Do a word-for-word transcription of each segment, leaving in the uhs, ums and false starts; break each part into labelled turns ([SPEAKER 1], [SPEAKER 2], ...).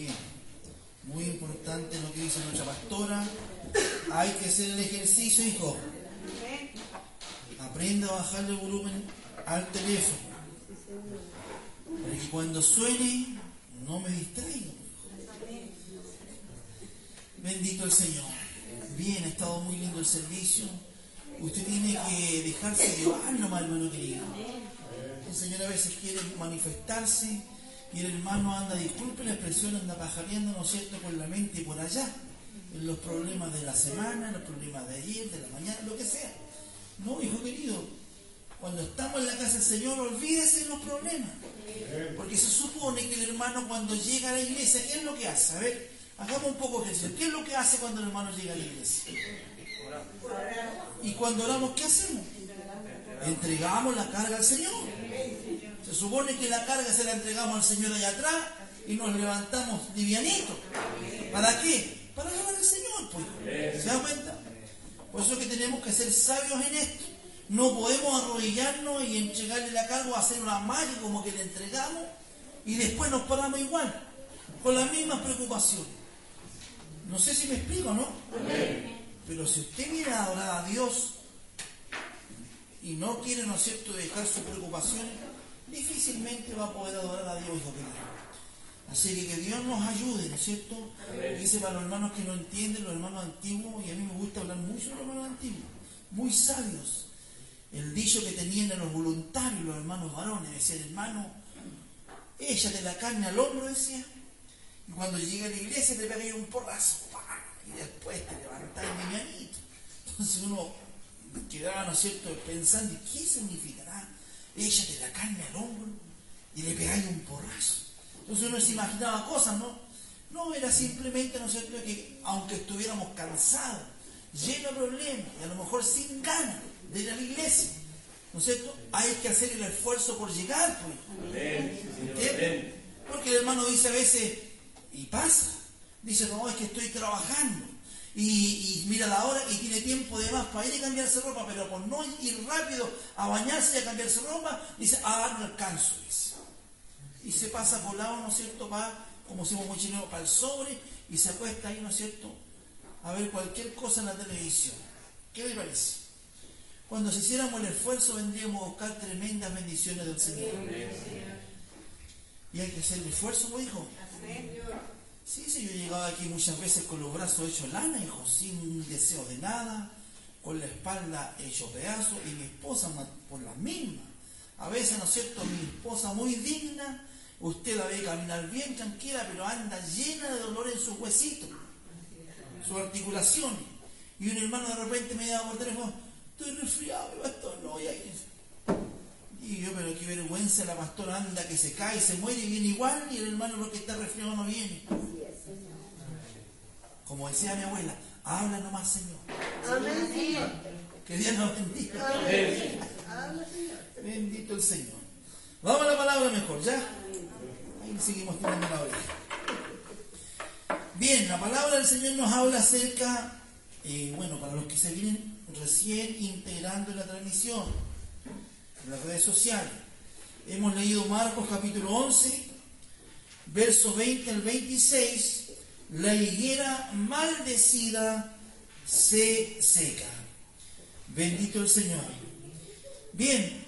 [SPEAKER 1] Bien, muy importante lo que dice nuestra pastora. Hay que hacer el ejercicio, hijo. Aprenda a bajarle el volumen al teléfono, para que cuando suene no me distraiga. Bendito el Señor. Bien, ha estado muy lindo el servicio. Usted tiene que dejarse llevar nomás, hermano querido. El Señor a veces quiere manifestarse y el hermano anda, disculpe la expresión, anda pajareando, ¿no es cierto?, con la mente por allá, en los problemas de la semana, en los problemas de ayer, de la mañana, lo que sea. No, hijo querido, cuando estamos en la casa del Señor, olvídese de los problemas. Porque se supone que el hermano cuando llega a la iglesia, ¿qué es lo que hace? A ver, hagamos un poco de ejercicio. ¿Qué es lo que hace cuando el hermano llega a la iglesia? Y cuando oramos, ¿qué hacemos? Entregamos la carga al Señor. Se supone que la carga se la entregamos al Señor allá atrás y nos levantamos livianitos. ¿Para qué? Para alabar al Señor, pues. ¿Se da cuenta? Por eso es que tenemos que ser sabios en esto. No podemos arrodillarnos y entregarle la carga o hacer una malla como que le entregamos y después nos paramos igual, con las mismas preocupaciones. No sé si me explico, ¿no? Amén. Pero si usted viene a adorar a Dios y no quiere, ¿no es cierto?, dejar sus preocupaciones, difícilmente va a poder adorar a Dios, hijo querido. Así que que Dios nos ayude, ¿no es cierto? Amén. Dice para los hermanos que no entienden, los hermanos antiguos, y a mí me gusta hablar mucho de los hermanos antiguos, muy sabios. El dicho que tenían los voluntarios, los hermanos varones, decían, hermano, échate la carne al hombro, decía, y cuando llega a la iglesia te pega un porrazo, ¡pah! Y después te levantás livianito. Entonces uno quedaba, ¿no es cierto?, pensando, ¿qué significará? Échate la carne al hombro y le pegáis un porrazo. Entonces uno se imaginaba cosas, ¿no? No, era simplemente, ¿no es cierto?, que aunque estuviéramos cansados, llenos de problemas, y a lo mejor sin ganas de ir a la iglesia, ¿no es cierto?, hay que hacer el esfuerzo por llegar, pues. ¿Entiendes? Porque el hermano dice a veces, y pasa, dice, no, es que estoy trabajando, y, y mira la hora y tiene tiempo de más para ir a cambiarse ropa, pero por no ir rápido a bañarse y a cambiarse ropa, dice, ah, no alcanzo, dice. Y se pasa por lado, ¿no es cierto?, va, como decimos muy chileno, para el sobre, y se acuesta ahí, ¿no es cierto?, a ver cualquier cosa en la televisión. ¿Qué le parece? Cuando si hiciéramos el esfuerzo, vendríamos a buscar tremendas bendiciones del Señor. Y hay que hacer el esfuerzo, ¿no, hijo? Sí, sí, yo he llegado aquí muchas veces con los brazos hechos lana, hijo, sin deseo de nada, con la espalda hecho pedazos, y mi esposa por la misma. A veces, ¿no es cierto?, mi esposa muy digna, usted la ve caminar bien tranquila, pero anda llena de dolor en sus huesitos, sus articulaciones. Y un hermano de repente me llama por teléfono, estoy resfriado, pastor, no voy a ir. Y yo, pero qué vergüenza, la pastora anda que se cae, se muere y viene igual, y el hermano porque está resfriado no viene. Como decía mi abuela, habla nomás, Señor.
[SPEAKER 2] Amén, Señor.
[SPEAKER 1] Que Dios nos bendiga.
[SPEAKER 2] Amén.
[SPEAKER 1] Bendito el Señor. Vamos a la palabra mejor, ¿ya? Ahí seguimos tirando la oreja. Bien, la palabra del Señor nos habla acerca, eh, bueno, para los que se vienen recién integrando en la transmisión, en las redes sociales, hemos leído Marcos capítulo once, verso veinte al veintiséis, la higuera maldecida se seca. Bendito el Señor. Bien,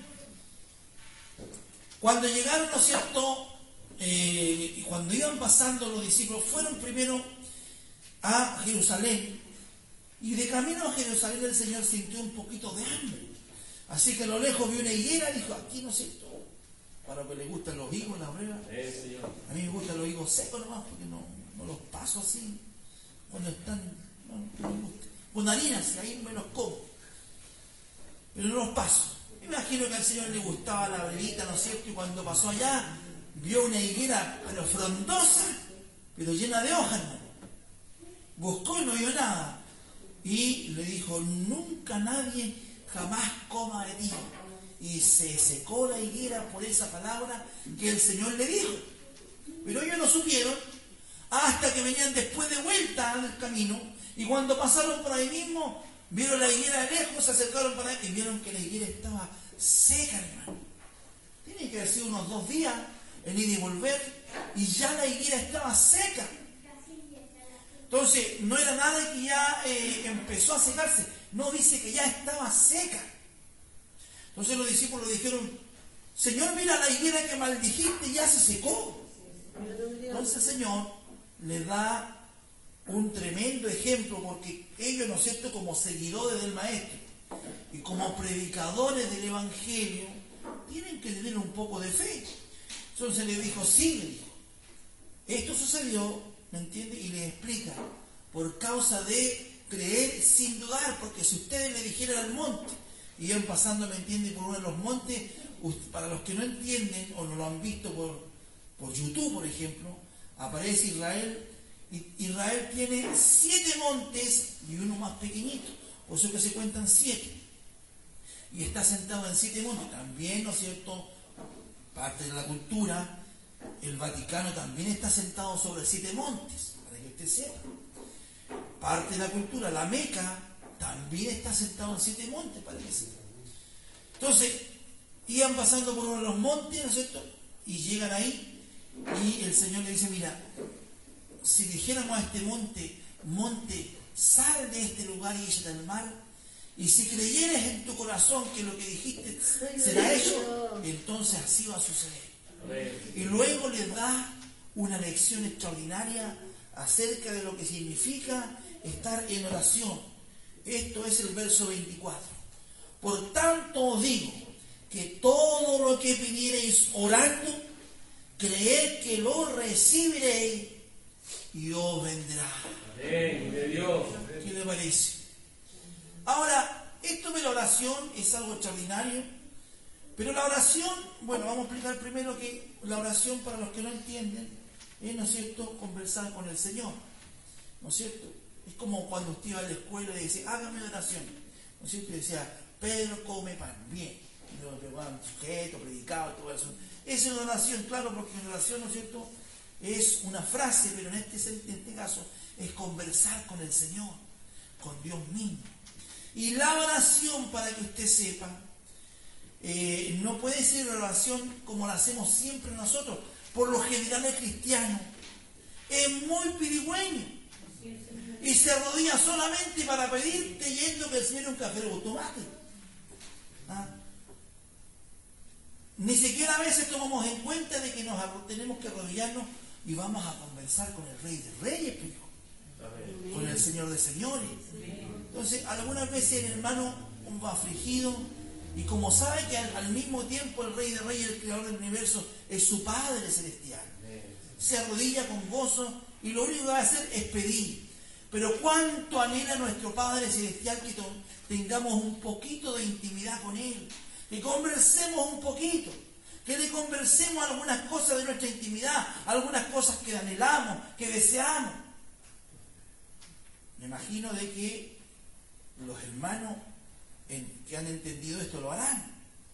[SPEAKER 1] cuando llegaron, ¿no es cierto?, eh, y cuando iban pasando los discípulos, fueron primero a Jerusalén, y de camino a Jerusalén el Señor sintió un poquito de hambre. Así que a lo lejos vio una higuera y dijo, aquí, ¿no es cierto?, para los que les gustan los higos, la breva. A mí me gustan los higos secos nomás, porque no, no los paso así, cuando están, no, no me gusta. Con harinas, ahí me los como, pero no los paso. Me imagino que al Señor le gustaba la brevita, ¿no es cierto?, y cuando pasó allá, vio una higuera, pero frondosa, pero llena de hojas, hermano. Buscó y no vio nada. Y le dijo, nunca nadie jamás coma de ti. Y se secó la higuera por esa palabra que el Señor le dijo. Pero ellos no supieron hasta que venían después de vuelta al camino, y cuando pasaron por ahí mismo, vieron la higuera de lejos, se acercaron para ahí y vieron que la higuera estaba seca, hermano. Tiene que haber sido unos dos días en ir y volver, y ya la higuera estaba seca. Entonces, no era nada que ya eh, empezó a secarse, no, dice que ya estaba seca. Entonces los discípulos dijeron, Señor, mira la higuera que maldijiste ya se secó. Entonces el Señor les da un tremendo ejemplo, porque ellos, ¿no es cierto?, como seguidores del Maestro y como predicadores del Evangelio, tienen que tener un poco de fe. Entonces le dijo, sí, le dijo, esto sucedió, ¿me entiende? Y le explica, por causa de creer sin dudar, porque si ustedes le dijeran al monte, y iban pasando, ¿me entiende?, por uno de los montes, para los que no entienden o no lo han visto por, por YouTube, por ejemplo, aparece Israel. Israel tiene siete montes y uno más pequeñito, por eso que se cuentan siete. Y está sentado en siete montes. También, ¿no es cierto?, parte de la cultura, el Vaticano también está sentado sobre siete montes, para que usted sepa. Parte de la cultura, la Meca también está sentado en siete montes, para que sepa. Entonces, iban pasando por uno de los montes, ¿no es cierto?, y llegan ahí, y el Señor le dice, mira, si dijéramos a este monte, monte, sal de este lugar y échate al mar, y si creyeres en tu corazón que lo que dijiste será hecho, entonces así va a suceder. Y luego les da una lección extraordinaria acerca de lo que significa estar en oración. Esto es el verso veinticuatro. Por tanto os digo, que todo lo que pidiereis orando, creed que lo recibiréis y os vendrá.
[SPEAKER 2] Amén, de Dios.
[SPEAKER 1] ¿Qué le parece? Ahora, esto de la oración es algo extraordinario, pero la oración, bueno, vamos a explicar primero que la oración, para los que no entienden, es, ¿no es cierto?, conversar con el Señor, ¿no es cierto? Es como cuando usted iba a la escuela y dice, hágame oración, ¿no es cierto? Y decía, Pedro come pan, bien, y luego preparan sujeto, predicado, todo eso. Es una oración, claro, porque en oración, ¿no es cierto?, es una frase, pero en este, en este caso es conversar con el Señor, con Dios mismo. Y la oración, para que usted sepa, eh, no puede ser una oración como la hacemos siempre nosotros. Por lo general el cristiano es muy pirigüeño y se arrodilla solamente para pedir, creyendo que el Señor es un cajero automático. ¿Ah? Ni siquiera a veces tomamos en cuenta de que nos tenemos que arrodillarnos y vamos a conversar con el Rey de Reyes, pero con el Señor de Señores. Entonces, algunas veces el hermano va afligido, y como sabe que al, al mismo tiempo el Rey de Reyes, el Creador del universo, es su Padre celestial, se arrodilla con gozo y lo único que va a hacer es pedir. Pero cuánto anhela nuestro Padre celestial que tengamos un poquito de intimidad con Él, que conversemos un poquito, que le conversemos algunas cosas de nuestra intimidad, algunas cosas que anhelamos, que deseamos. Me imagino de que los hermanos en, que han entendido esto lo harán.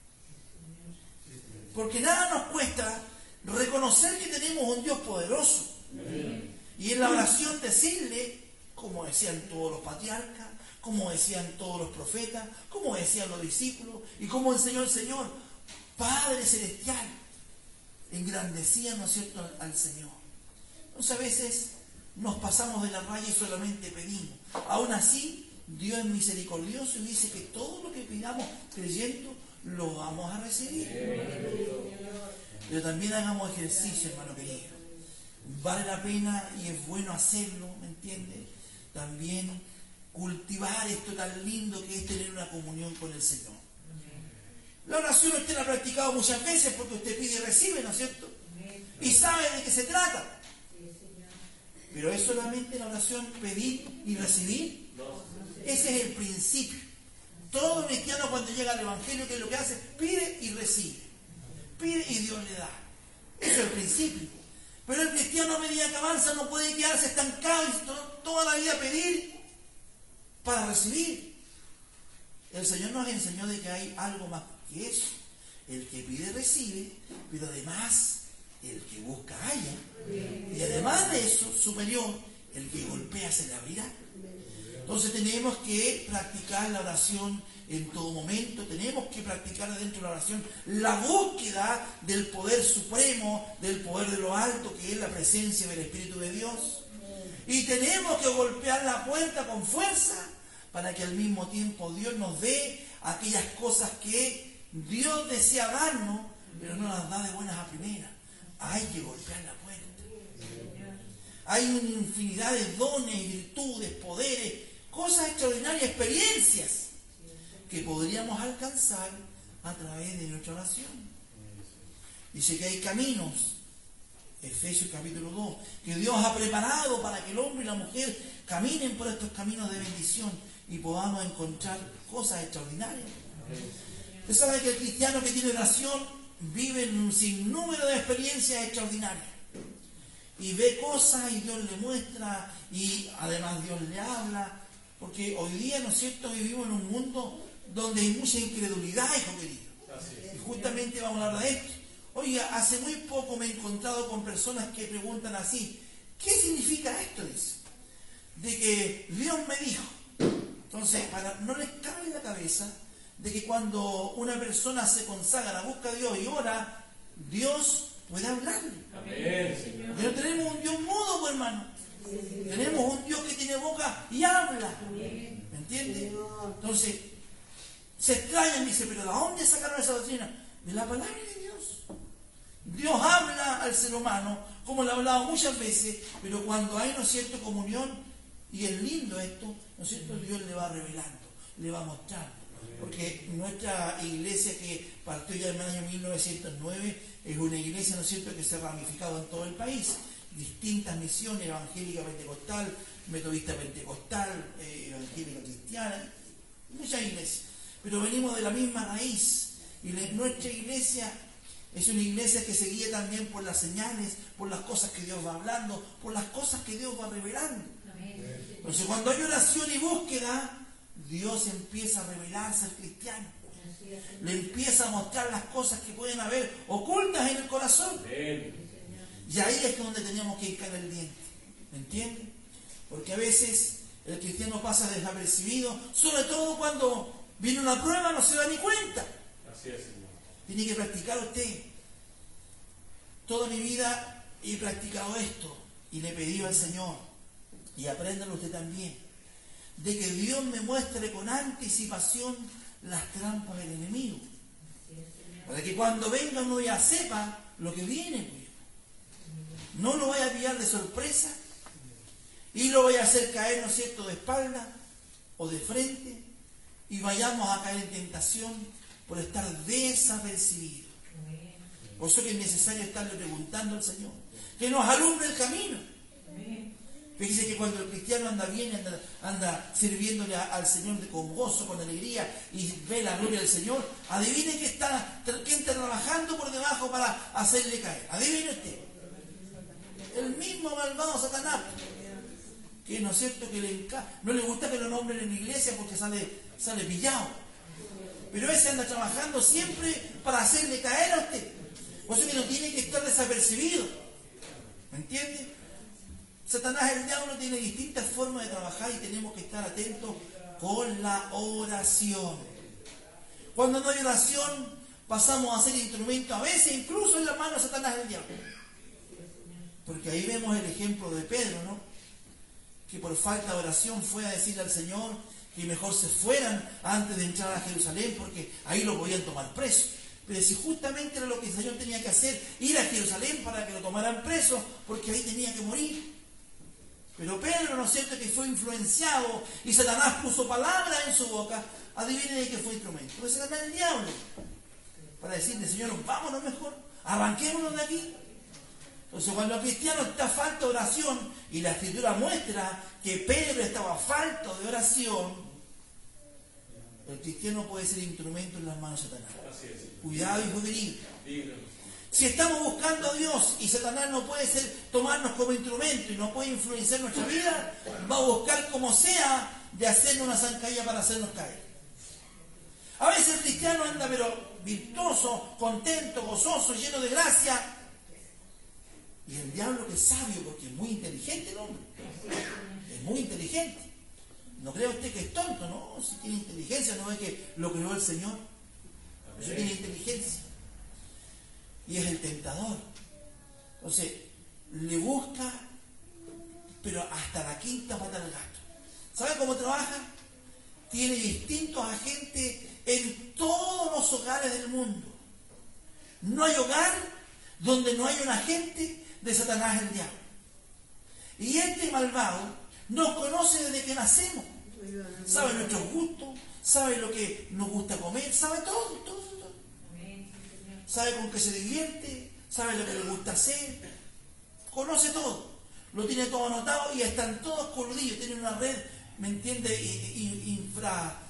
[SPEAKER 1] Porque nada nos cuesta reconocer que tenemos un Dios poderoso. Y en la oración decirle, como decían todos los patriarcas, como decían todos los profetas, como decían los discípulos, y como enseñó el Señor, Padre Celestial, engrandecían, ¿no es cierto?, al, al Señor. Entonces a veces nos pasamos de la raya y solamente pedimos. Aún así, Dios es misericordioso y dice que todo lo que pidamos creyendo, lo vamos a recibir. Pero también hagamos ejercicio, hermano querido. Vale la pena y es bueno hacerlo, ¿me entiende? También cultivar esto tan lindo que es tener una comunión con el Señor. La oración usted la ha practicado muchas veces porque usted pide y recibe, ¿no es cierto? Y sabe de qué se trata. Pero ¿es solamente la oración pedir y recibir? Ese es el principio. Todo cristiano, cuando llega al Evangelio, ¿qué es lo que hace? Pide y recibe. Pide y Dios le da. Eso es el principio. Pero el cristiano, a medida que avanza, no puede quedarse estancado y toda la vida pedir para recibir. El Señor nos enseñó de que hay algo más que eso. El que pide recibe, pero además el que busca halla. Y además de eso, superior, el que golpea se le abrirá. Entonces tenemos que practicar la oración en todo momento, tenemos que practicar dentro de la oración la búsqueda del poder supremo, del poder de lo alto, que es la presencia del Espíritu de Dios. Y tenemos que golpear la puerta con fuerza para que al mismo tiempo Dios nos dé aquellas cosas que Dios desea darnos, pero no las da de buenas a primeras. Hay que golpear la puerta. Hay una infinidad de dones, virtudes, poderes, cosas extraordinarias, experiencias que podríamos alcanzar a través de nuestra oración. Dice que hay caminos, Efesios capítulo dos, que Dios ha preparado para que el hombre y la mujer caminen por estos caminos de bendición y podamos encontrar cosas extraordinarias. Usted sabe que el cristiano que tiene oración vive en un sinnúmero de experiencias extraordinarias. Y ve cosas y Dios le muestra y además Dios le habla. Porque hoy día, ¿no es cierto?, vivimos en un mundo donde hay mucha incredulidad, hijo querido. Y justamente vamos a hablar de esto. Oiga, hace muy poco me he encontrado con personas que preguntan así, ¿qué significa esto? Dice, de que Dios me dijo. Entonces, para no les cabe en la cabeza de que cuando una persona se consagra, busca a Dios y ora, Dios puede hablarle. Amén. Pero tenemos un Dios mudo, pues, hermano. Tenemos un Dios que tiene boca y habla. ¿Me entiendes? Entonces, se extrañan y dicen, pero ¿de dónde sacaron esa doctrina? De la palabra de Dios. Dios habla al ser humano, como le ha hablado muchas veces, pero cuando hay, ¿no es cierto?, comunión, y es lindo esto, ¿no es cierto?, Dios le va revelando, le va mostrando. Porque nuestra iglesia, que partió ya en el año mil novecientos nueve, es una iglesia, ¿no es cierto?, que se ha ramificado en todo el país. Distintas misiones, evangélica pentecostal, metodista pentecostal, eh, evangélica cristiana, muchas iglesias. Pero venimos de la misma raíz. Y la, nuestra iglesia es una iglesia que se guía también por las señales, por las cosas que Dios va hablando, por las cosas que Dios va revelando. Entonces, cuando hay oración y búsqueda, Dios empieza a revelarse al cristiano. Le empieza a mostrar las cosas que pueden haber ocultas en el corazón. Y ahí es donde tenemos que hincar el diente. ¿Me entienden? Porque a veces el cristiano pasa desapercibido, sobre todo cuando viene una prueba, no se da ni cuenta.
[SPEAKER 2] Así es, Señor.
[SPEAKER 1] Tiene que practicar usted. Toda mi vida he practicado esto y le he pedido al Señor, y apréndalo usted también, de que Dios me muestre con anticipación las trampas del enemigo. Para que cuando venga uno ya sepa lo que viene. Pues. No lo vaya a pillar de sorpresa y lo vaya a hacer caer, ¿no es cierto?, de espalda o de frente, y vayamos a caer en tentación por estar desapercibidos. Por eso que es necesario estarle preguntando al Señor que nos alumbre el camino. Fíjese que cuando el cristiano anda bien, anda, anda sirviéndole a, al Señor con gozo, con alegría, y ve la gloria del Señor, adivine que está, quién está trabajando por debajo para hacerle caer. Adivine usted. El mismo malvado Satanás, que no es cierto que le enca... no le gusta que lo nombren en la iglesia porque sale, sale pillado. Pero ese anda trabajando siempre para hacerle caer a usted. Por eso que no tiene que estar desapercibido. ¿Me entiende? Satanás, el diablo, tiene distintas formas de trabajar y tenemos que estar atentos con la oración. Cuando no hay oración, pasamos a ser instrumentos, a veces incluso en las manos de Satanás, el diablo. Porque ahí vemos el ejemplo de Pedro, ¿no? Que por falta de oración fue a decirle al Señor que mejor se fueran antes de entrar a Jerusalén, porque ahí lo podían tomar preso. Pero si justamente era lo que el Señor tenía que hacer, ir a Jerusalén para que lo tomaran preso, porque ahí tenía que morir. Pero Pedro, ¿no es cierto?, que fue influenciado y Satanás puso palabras en su boca, adivinen de qué fue instrumento. Pues Satanás, el diablo, para decirle, Señor, vámonos mejor, arranquémonos de aquí. Entonces, cuando el cristiano está falto de oración, y la Escritura muestra que Pedro estaba falto de oración, el cristiano puede ser instrumento en las manos de Satanás. Cuidado, hijo querido. Si estamos buscando a Dios y Satanás no puede ser, tomarnos como instrumento y no puede influenciar nuestra vida, va a buscar como sea de hacernos una zancadilla para hacernos caer. A veces el cristiano anda pero virtuoso, contento, gozoso, lleno de gracia. Y el diablo, que es sabio, porque es muy inteligente el hombre, es muy inteligente, No crea usted que es tonto, ¿no? Si tiene inteligencia, no ve que lo creó el Señor. Eso tiene inteligencia. Y es el tentador. Entonces, le busca, pero hasta la quinta pata del gato. ¿Sabe cómo trabaja? Tiene distintos agentes en todos los hogares del mundo. No hay hogar donde no haya un agente de Satanás el diablo. Y este malvado nos conoce desde que nacemos. Sabe nuestros gustos, sabe lo que nos gusta comer, sabe todo, todo, todo. Sabe con qué se divierte, sabe lo que le gusta hacer, conoce todo. Lo tiene todo anotado y están todos coludidos, tienen una red, ¿me entiende? Infra...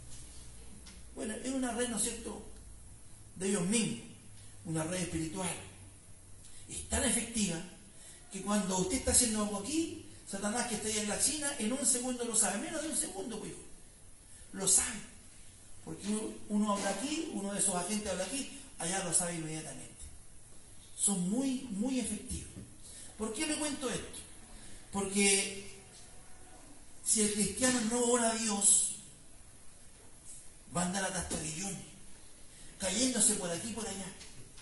[SPEAKER 1] Bueno, es una red, ¿no es cierto?, de ellos mismos, una red espiritual. Es tan efectiva que cuando usted está haciendo algo aquí, Satanás que está allá en la China, en un segundo lo sabe, menos de un segundo, pues, lo sabe. Porque uno habla aquí, uno de esos agentes habla aquí, allá lo sabe inmediatamente. Son muy, muy efectivos. ¿Por qué le cuento esto? Porque si el cristiano no ora a Dios, va a andar a trastornillones, cayéndose por aquí y por allá.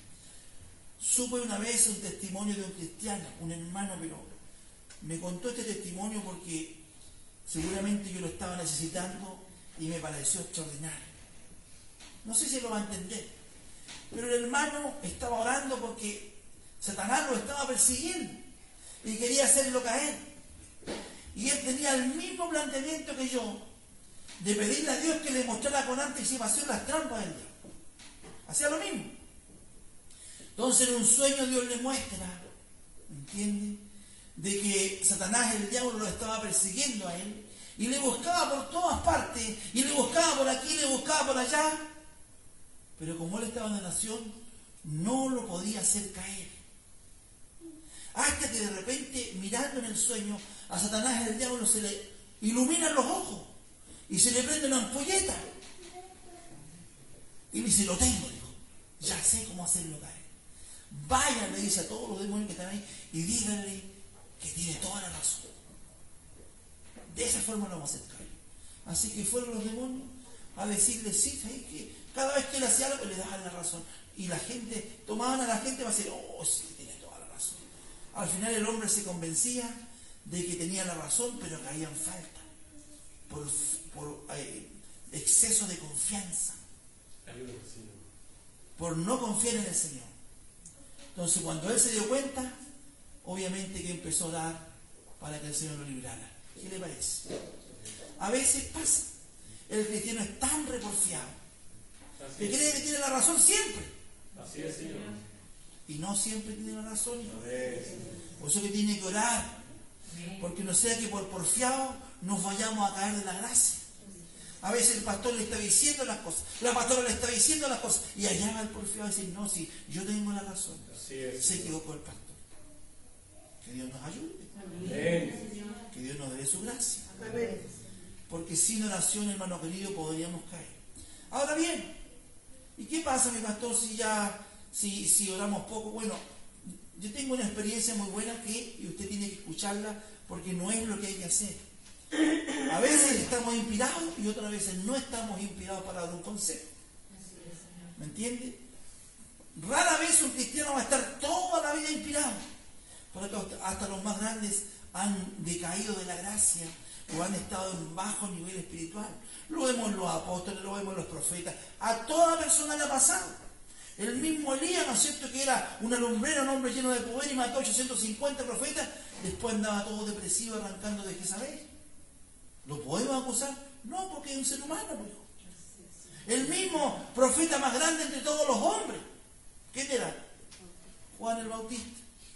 [SPEAKER 1] Supe una vez un testimonio de un cristiano, un hermano, pero me contó este testimonio porque seguramente yo lo estaba necesitando y me pareció extraordinario. No sé si lo va a entender, pero el hermano estaba orando porque Satanás lo estaba persiguiendo y quería hacerlo caer. Y él tenía el mismo planteamiento que yo, de pedirle a Dios que le mostrara con anticipación las trampas del diablo. Hacía lo mismo. Entonces en un sueño Dios le muestra, ¿entiende?, de que Satanás, el diablo, lo estaba persiguiendo a él y le buscaba por todas partes y le buscaba por aquí, le buscaba por allá, pero como él estaba en la nación, no lo podía hacer caer. Hasta que de repente, mirando en el sueño, a Satanás, el diablo, se le iluminan los ojos y se le prende una ampolleta y le dice: lo tengo, dijo, ya sé cómo hacerlo caer. Vaya, le dice a todos los demonios que están ahí y díganle que tiene toda la razón. De esa forma lo vamos a hacer caer. Así que fueron los demonios a decirle: sí, ¿sabes qué? Cada vez que él hacía algo le daban la razón. Y la gente, tomaban a la gente para decir: oh, sí, tiene toda la razón. Al final el hombre se convencía de que tenía la razón, pero caía en falta por, por eh, exceso de confianza, por no confiar en el Señor. Entonces cuando él se dio cuenta, obviamente que empezó a orar para que el Señor lo librara. ¿Qué le parece? A veces pasa, el cristiano es tan reporfiado que cree que tiene la razón siempre.
[SPEAKER 2] Así es, Señor.
[SPEAKER 1] Y no siempre tiene la razón. Por eso que tiene que orar, porque no sea que por porfiado nos vayamos a caer de la gracia. A veces el pastor le está diciendo las cosas, la pastora le está diciendo las cosas, y allá va el porfiado a decir: no, sí, yo tengo la razón.
[SPEAKER 2] Así es.
[SPEAKER 1] Se equivocó el pastor. Que Dios nos ayude.
[SPEAKER 2] Amén.
[SPEAKER 1] Que Dios nos dé su gracia.
[SPEAKER 3] Amén.
[SPEAKER 1] Porque sin oración, hermano querido, podríamos caer. Ahora bien, ¿y qué pasa, mi pastor, si ya, si, si oramos poco? Bueno, yo tengo una experiencia muy buena que, y usted tiene que escucharla, porque no es lo que hay que hacer. A veces estamos inspirados y otras veces no estamos inspirados para dar un consejo. ¿Me entiende? Rara vez un cristiano va a estar toda la vida inspirado, porque hasta los más grandes han decaído de la gracia o han estado en bajo nivel espiritual. Lo vemos en los apóstoles, lo vemos en los profetas. A toda persona le ha pasado. El mismo Elías, ¿no es cierto?, que era una lumbrera, un hombre lleno de poder y mató a ochocientos cincuenta profetas, después andaba todo depresivo arrancando de Jezabel. ¿Lo podemos acusar? No, porque es un ser humano, pues. El mismo profeta más grande entre todos los hombres, ¿quién era? Juan el Bautista.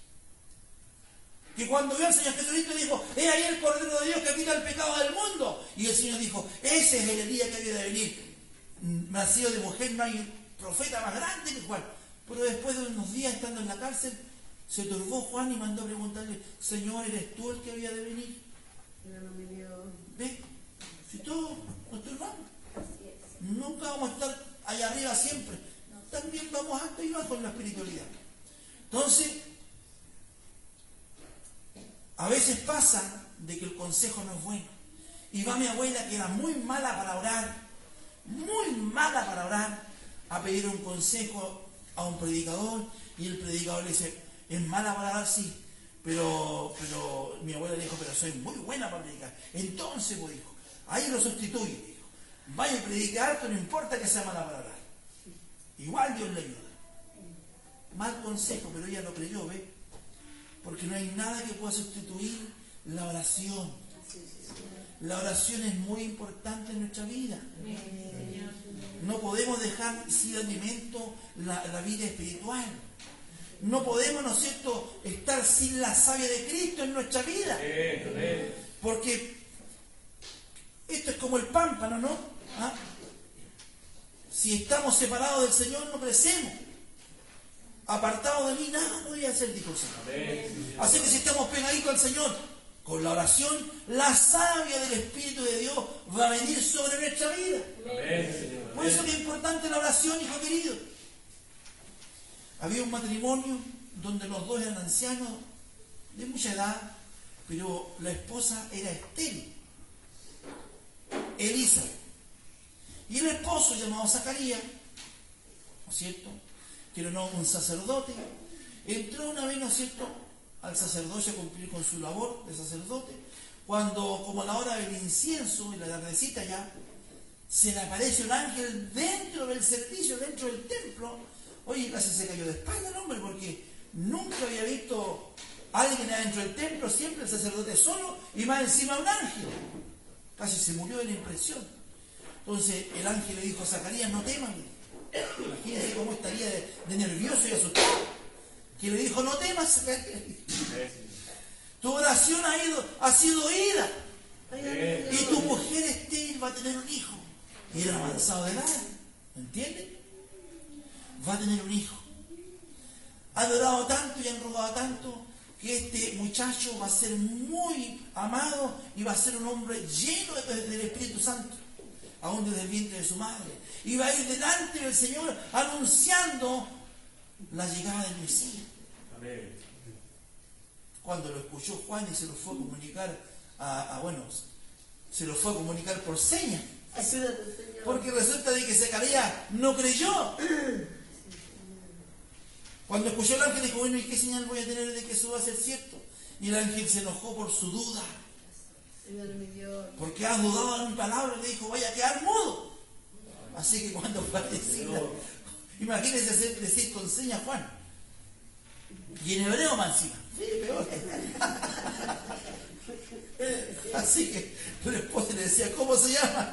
[SPEAKER 1] Que cuando vio al Señor Jesucristo dijo: he ahí el Cordero de Dios que quita el pecado del mundo. Y el Señor dijo: ese es el Elías que había de venir. Nacido de mujer, no hay profeta más grande que Juan. Pero después de unos días estando en la cárcel, se turbó Juan y mandó a preguntarle: Señor, ¿eres tú el que había de venir? ¿Ve? Si todos nos turbamos, nunca vamos a estar allá arriba siempre. También vamos alto y bajo en la espiritualidad. Entonces, a veces pasa de que el consejo no es bueno. Y va mi abuela, que era muy mala para orar, muy mala para orar, a pedir un consejo a un predicador, y el predicador le dice, es mala para orar, sí, pero, pero mi abuela le dijo, pero soy muy buena para predicar. Entonces, pues dijo, ahí lo sustituye, dijo, vaya a predicar, pero no importa que sea mala para orar. Igual Dios le ayuda. Mal consejo, pero ella lo creyó, ¿ve? Porque no hay nada que pueda sustituir la oración. La oración es muy importante en nuestra vida. No podemos dejar sin alimento la, la vida espiritual. No podemos, ¿no es cierto?, estar sin la savia de Cristo en nuestra vida. Porque esto es como el pámpano, ¿no? ¿Ah? Si estamos separados del Señor, no crecemos. Apartados de mí, nada podría hacer, dijo el Señor. Así que si estamos pegaditos al Señor, con la oración, la savia del Espíritu de Dios va a venir sobre nuestra vida. Por eso que es importante la oración, hijo querido. Había un matrimonio donde los dos eran ancianos, de mucha edad, pero la esposa era estéril, Elisa. Y el esposo, llamado Zacarías, ¿no es cierto?, que era un sacerdote, entró una vez, ¿no es cierto?, al sacerdocio a cumplir con su labor de sacerdote, cuando, como a la hora del incienso y la tardecita ya, se le aparece un ángel dentro del servicio, dentro del templo. Oye, casi se cayó de espalda el hombre, porque nunca había visto a alguien adentro del templo, siempre el sacerdote solo y más encima un ángel. Casi se murió de la impresión. Entonces el ángel le dijo a Zacarías, no temas. Imagínense cómo estaría de, de nervioso y asustado. Que le dijo, no temas, Zacarías. Tu oración ha, ido, ha sido oída. Y tu mujer estéril va a tener un hijo. Y era avanzado de edad. ¿Entiendes? Va a tener un hijo. Ha adorado tanto y han rogado tanto que este muchacho va a ser muy amado y va a ser un hombre lleno del Espíritu Santo, aún desde el vientre de su madre. Y va a ir delante del Señor anunciando la llegada del Mesías. Amén. Cuando lo escuchó Juan y se lo fue a comunicar a, a bueno, se lo fue a comunicar por señas. Porque resulta de que Zacarías no creyó. Cuando escuchó el ángel dijo, bueno, ¿y qué señal voy a tener de que eso va a ser cierto? Y el ángel se enojó por su duda. Porque has dudado en mi palabra, le dijo, vaya a quedar mudo. Así que cuando fue a decir, imagínense hacer, decir con señas Juan. Y en hebreo más encima. Peor. Así que la esposa le decía, ¿cómo se llama?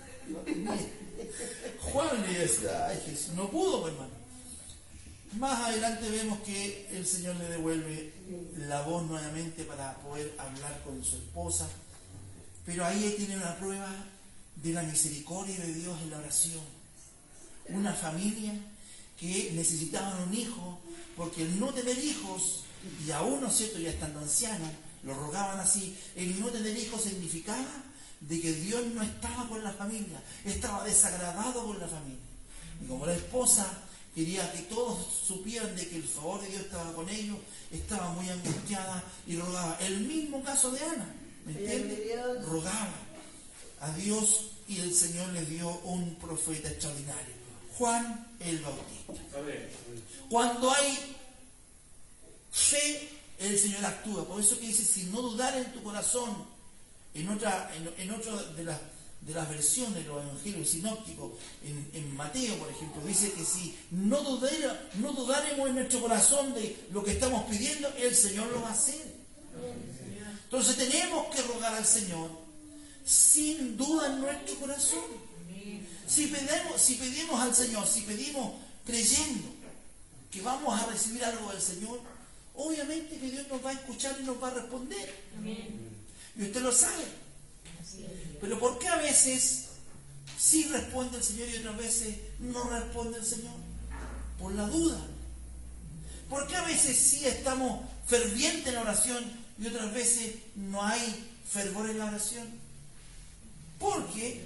[SPEAKER 1] Juan le decía, ay Jesús, no pudo, pues, hermano. Más adelante vemos que el Señor le devuelve la voz nuevamente para poder hablar con su esposa. Pero ahí tiene una prueba de la misericordia de Dios en la oración. Una familia que necesitaban un hijo, porque el no tener hijos, y aún, ¿no es cierto?, ya estando ancianos, lo rogaban así, el no tener hijos significaba de que Dios no estaba con la familia, estaba desagradado con la familia. Y como la esposa quería que todos supieran de que el favor de Dios estaba con ellos, estaba muy angustiada y rogaba. El mismo caso de Ana, ¿me entiendes? Rogaba a Dios y el Señor les dio un profeta extraordinario, Juan el Bautista. Cuando hay fe, el Señor actúa. Por eso que dice, si no dudar en tu corazón, en otra, en, en otra de las de las versiones de los evangelios sinópticos, en, en Mateo, por ejemplo, dice que si no, dudara, no dudaremos en nuestro corazón de lo que estamos pidiendo, el Señor lo va a hacer. Entonces tenemos que rogar al Señor sin duda en nuestro corazón. Si pedimos, si pedimos al Señor, si pedimos creyendo que vamos a recibir algo del Señor, obviamente que Dios nos va a escuchar y nos va a responder. Y usted lo sabe. Pero ¿por qué a veces sí responde el Señor y otras veces no responde el Señor? Por la duda. ¿Por qué a veces sí estamos fervientes en la oración y otras veces no hay fervor en la oración? Porque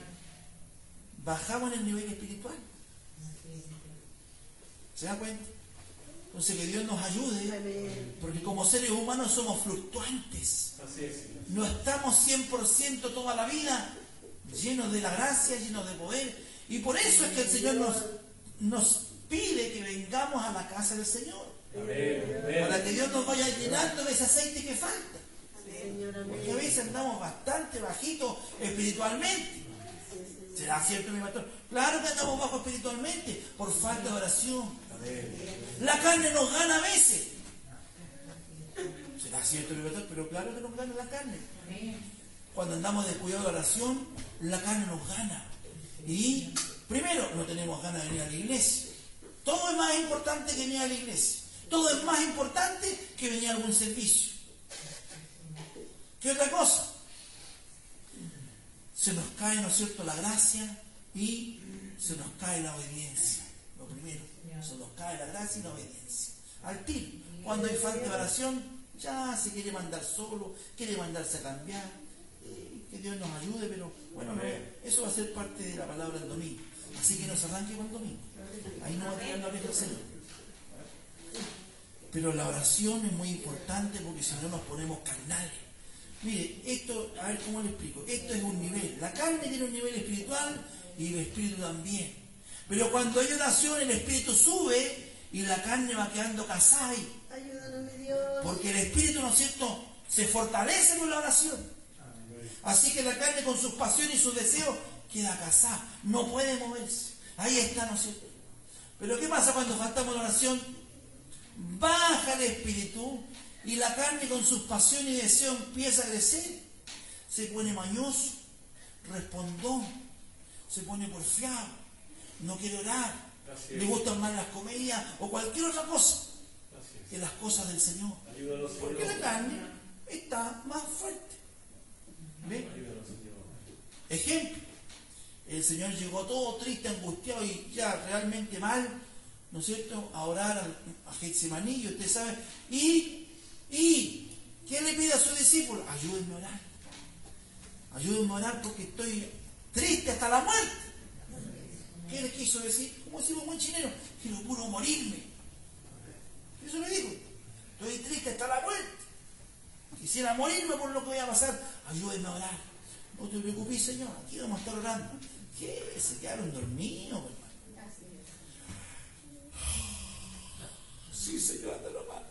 [SPEAKER 1] bajamos en el nivel espiritual. ¿Se da cuenta? Entonces que Dios nos ayude, porque como seres humanos somos fluctuantes.
[SPEAKER 2] Así es, Señor.
[SPEAKER 1] No estamos cien por ciento toda la vida llenos de la gracia, llenos de poder. Y por eso es que el Señor nos, nos pide que vengamos a la casa del Señor.
[SPEAKER 2] Amén. Amén.
[SPEAKER 1] Para que Dios nos vaya llenando de ese aceite que falta. Porque a veces andamos bastante bajitos espiritualmente. ¿Será cierto, mi pastor? Claro que andamos bajos espiritualmente por falta de oración. La carne nos gana a veces. ¿Será cierto, mi pastor? Pero claro que nos gana la carne. Cuando andamos descuidados de oración, la carne nos gana. Y primero, no tenemos ganas de venir a la iglesia. Todo es más importante que venir a la iglesia. Todo es más importante que venir a algún servicio. ¿Qué otra cosa? Se nos cae, ¿no es cierto?, la gracia y se nos cae la obediencia. Lo primero, se nos cae la gracia y la obediencia. Al tiro, cuando hay falta de oración, ya se quiere mandar solo, quiere mandarse a cambiar. Eh, que Dios nos ayude, pero bueno, no, eso va a ser parte de la palabra del domingo. Así que no se arranque con el domingo. Ahí no va a tirar la oreja del Señor. Pero la oración es muy importante porque si no nos ponemos carnales. Mire, esto, a ver cómo le explico. Esto es un nivel. La carne tiene un nivel espiritual y el espíritu también. Pero cuando hay oración, el espíritu sube y la carne va quedando casada ahí.
[SPEAKER 3] Ayúdanos, mi Dios.
[SPEAKER 1] Porque el espíritu, ¿no es cierto?, se fortalece con la oración. Así que la carne con sus pasiones y sus deseos queda casada. No puede moverse. Ahí está, ¿no es cierto? Pero ¿qué pasa cuando faltamos la oración? Baja el espíritu y la carne con sus pasiones y deseos empieza a crecer. Se pone mañoso, respondón, se pone porfiado, no quiere orar, le gustan más las comedias o cualquier otra cosa que las cosas del Señor. Porque la carne está más fuerte. ¿Ve? Ejemplo, el Señor llegó todo triste, angustiado y ya realmente mal, ¿no es cierto?, a orar a, a Getsemaní, usted sabe, y, y, ¿qué le pide a sus discípulos? Ayúdenme a orar, ayúdenme a orar porque estoy triste hasta la muerte. ¿Qué le quiso decir? Como decimos buen chileno, quiero puro morirme. Eso le digo, estoy triste hasta la muerte, quisiera morirme por lo que voy a pasar, ayúdenme a orar. No te preocupes, Señor, aquí vamos a estar orando. ¿Qué? Se quedaron dormidos, hermano. Sí, Señor, anda nomás.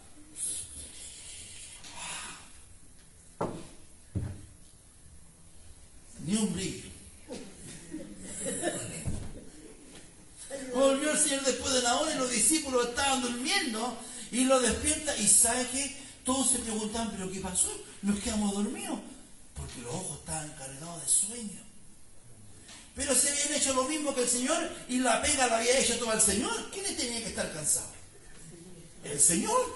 [SPEAKER 1] Ni un brillo. Volvió el Señor después de la hora y los discípulos estaban durmiendo y lo despierta y ¿sabe qué? Todos se preguntaban, ¿pero qué pasó? Nos quedamos dormidos porque los ojos estaban cargados de sueño. Pero se habían hecho lo mismo que el Señor y la pega la había hecho todo el Señor. ¿Quién tenía que estar cansado? El Señor.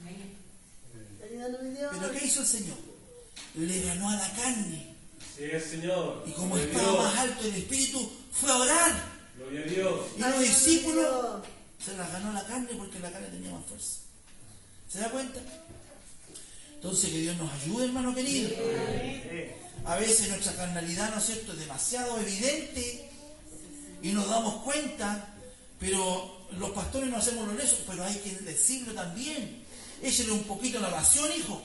[SPEAKER 1] ¿Pero qué hizo el Señor? Le ganó a la carne.
[SPEAKER 2] Sí, Señor.
[SPEAKER 1] Y como estaba más alto el espíritu, fue a orar.
[SPEAKER 2] Gloria a Dios.
[SPEAKER 1] Y los discípulos se la ganó la carne porque la carne tenía más fuerza. ¿Se da cuenta? Entonces que Dios nos ayude, hermano querido. A veces nuestra carnalidad, ¿no es cierto?, es demasiado evidente y nos damos cuenta, pero los pastores no hacemos lo necios, pero hay que decirlo también. Échale un poquito la oración, hijo.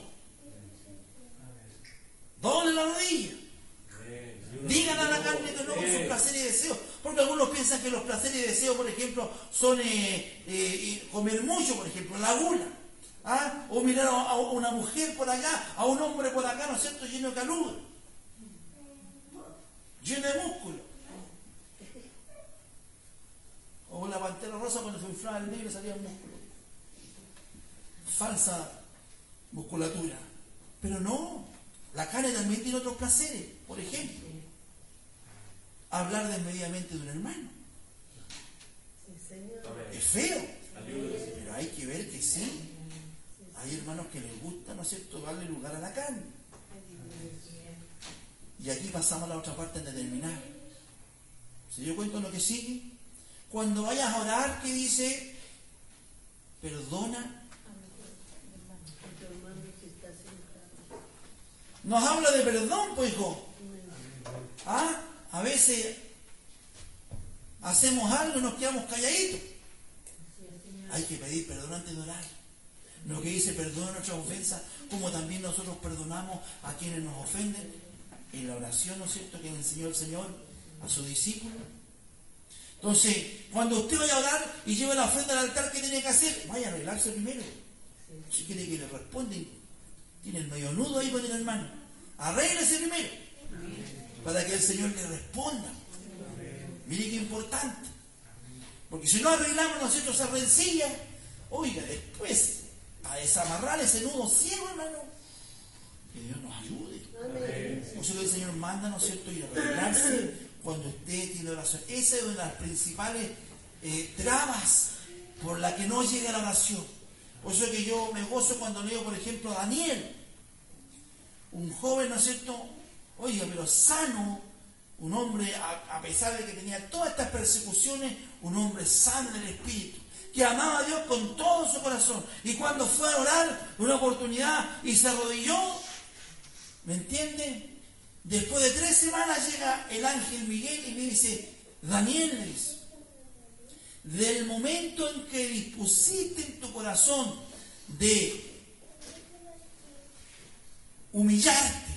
[SPEAKER 1] Doble la rodilla. Digan a la carne que no con sus placeres y deseos. Porque algunos piensan que los placeres y deseos, por ejemplo, son eh, eh, comer mucho, por ejemplo, la gula. ¿Ah? O mirar a, a una mujer por acá, a un hombre por acá, ¿no es cierto?, lleno de caluga, lleno de músculo. O la pantera rosa cuando se inflaba el negro salía un músculo. Falsa musculatura. Pero no, la carne también tiene otros placeres. Por ejemplo, hablar desmedidamente de un hermano. Es feo, pero hay que ver que sí. Hay hermanos que les gusta, ¿no es cierto?, darle lugar a la carne. Y aquí pasamos a la otra parte de terminar. Si yo cuento lo que sigue, cuando vayas a orar, ¿qué dice? Perdona. Nos habla de perdón, pues, hijo. Ah, a veces hacemos algo y nos quedamos calladitos. Hay que pedir perdón antes de orar. Lo que dice, perdona nuestras ofensas, como también nosotros perdonamos a quienes nos ofenden. En la oración, ¿no es cierto?, que le enseñó el Señor a sus discípulos. Entonces, cuando usted vaya a orar y lleve la ofrenda al altar, ¿qué tiene que hacer? Vaya a arreglarse primero. Si quiere que le responden, tiene el medio nudo ahí con el hermano. Arréglese primero, para que el Señor le responda. Mire qué importante. Porque si no arreglamos nosotros esa rencilla, oiga, después, a desamarrar ese nudo ciego, hermano, que Dios nos ayude. Por eso el Señor manda, ¿no es cierto?, y arreglarse cuando usted tiene oración. Esa es una de las principales eh, trabas por la que no llega la oración. Por eso es que yo me gozo cuando leo, por ejemplo, a Daniel, un joven, ¿no es cierto?, oiga, pero sano, un hombre, a, a pesar de que tenía todas estas persecuciones, un hombre sano del espíritu, que amaba a Dios con todo su corazón. Y cuando fue a orar, una oportunidad, y se arrodilló, ¿me entiende? Después de tres semanas llega el ángel Miguel y me dice, Daniel, le dice, del momento en que dispusiste en tu corazón de humillarte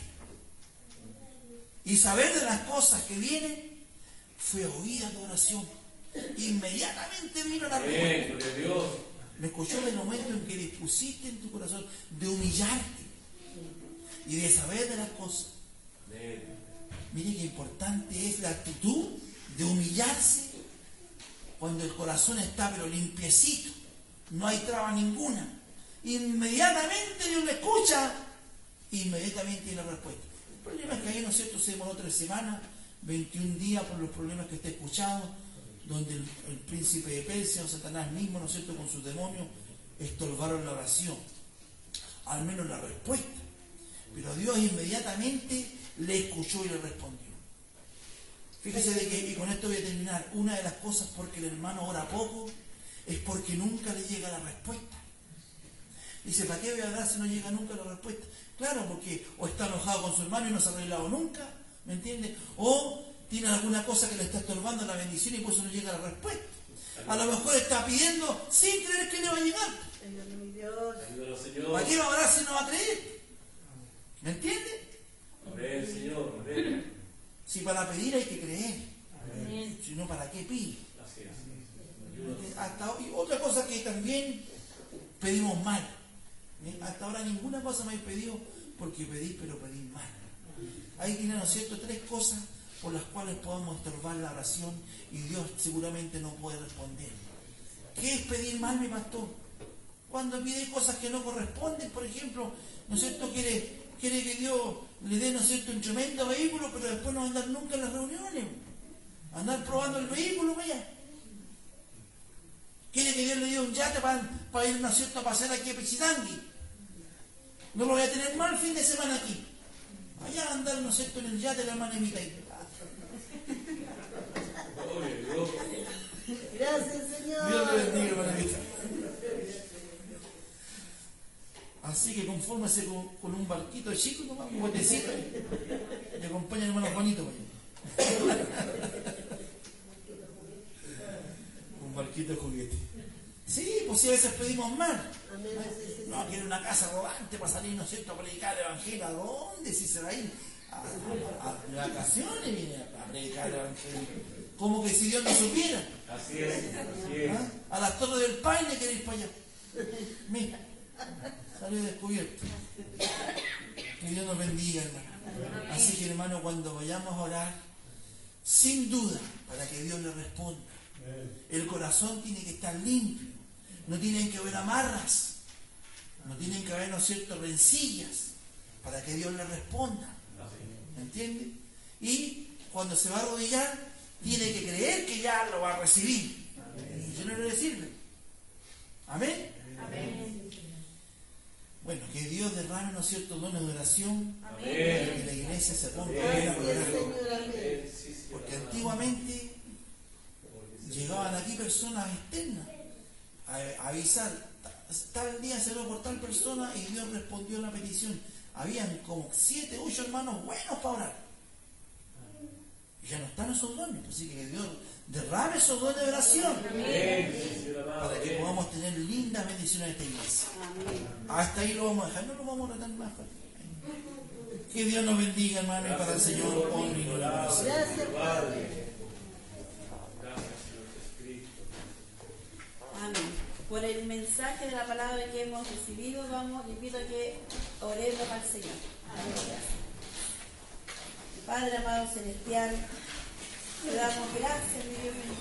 [SPEAKER 1] y saber de las cosas que vienen, fue oída tu oración. Inmediatamente vino la respuesta. Me escuchó del momento en que dispusiste en tu corazón de humillarte y de saber de las cosas. Mire qué importante es la actitud de humillarse cuando el corazón está pero limpiecito, no hay traba ninguna. Inmediatamente Dios le escucha, inmediatamente tiene la respuesta. El problema es que ahí, ¿no es cierto?, se demoró tres semanas, veintiún días por los problemas que está escuchando, donde el, el príncipe de Persia, o Satanás mismo, ¿no es cierto?, con sus demonios, estorbaron la oración, al menos la respuesta. Pero Dios inmediatamente le escuchó y le respondió. Fíjese de que, y con esto voy a terminar, una de las cosas por que el hermano ora poco es porque nunca le llega la respuesta. Dice, ¿para qué voy a orar si no llega nunca la respuesta? Claro, porque o está enojado con su hermano y no se ha arreglado nunca, ¿me entiende? O tiene alguna cosa que le está estorbando la bendición y por eso no llega la respuesta. A lo mejor está pidiendo sin creer que le va a llegar. ¿Para qué va a orar si no va a creer? ¿Me entiende?
[SPEAKER 2] Amén, Señor, amén.
[SPEAKER 1] Si para pedir hay que creer. Amén. Si no, ¿para qué pide? Hasta, y otra cosa que también pedimos mal. Hasta ahora ninguna cosa me habéis pedido porque pedís, pero pedís mal. Hay que, ¿no es cierto?, tres cosas por las cuales podemos estorbar la oración y Dios seguramente no puede responder. ¿Qué es pedir mal, mi pastor? Cuando pide cosas que no corresponden, por ejemplo, ¿no es cierto?, quiere, quiere que Dios le dé, ¿no es cierto?, un tremendo vehículo, pero después no va a andar nunca en las reuniones. Andar probando el vehículo, vaya. Quiere que Dios le dé un yate para, para ir, ¿no es cierto?, a pasear aquí a Pichitangui. No lo voy a tener mal el fin de semana aquí. Vaya a andar, ¿no es cierto?, en el yate de la hermana Emita.
[SPEAKER 3] Gracias, Señor.
[SPEAKER 1] Dios te bendiga, hermana Emita. Así que confórmese con, con un barquito chico, nomás, un botecito. Y acompaña al hermano Juanito. Un barquito de juguete. Sí, pues si a veces pedimos mal. No, quiere una casa rodante para salir, ¿no es cierto?, a predicar el evangelio. ¿A dónde? Si se va a ir a, a, a, de vacaciones, viene a predicar el evangelio. Como que si Dios no supiera.
[SPEAKER 2] Así es, así es.
[SPEAKER 1] ¿Ah? A las Torres del Paine queréis para allá. Mira, salió descubierto. Que Dios nos bendiga, hermano. Así que, hermano, cuando vayamos a orar, sin duda, para que Dios le responda, el corazón tiene que estar limpio. No tienen que haber amarras. No tienen que haber, ¿no es cierto?, rencillas, para que Dios le responda. ¿Me entiende? Y cuando se va a arrodillar, tiene que creer que ya lo va a recibir. Y yo no le sirve. ¿Amén? Amén. Bueno, que Dios derrame, ¿no es cierto?, dones de oración. Amén. Que la iglesia se ponga bien a orar. Porque antiguamente llegaban aquí personas externas a avisar, tal día se lo por tal persona, y Dios respondió la petición. Habían como siete, ocho hermanos buenos para orar. Y ya no están esos dones. Así que Dios derrame esos dones de oración. Para que podamos tener lindas bendiciones en esta iglesia. Hasta ahí lo vamos a dejar. No lo vamos a tratar más. Que Dios nos bendiga, hermano, y para el Señor honre y gloria.
[SPEAKER 3] Gracias, Padre. Amén. Por el mensaje de la palabra que hemos recibido, vamos, le pido que oremos al Señor. Amén. Padre amado celestial, te damos gracias, mi Dios bendito.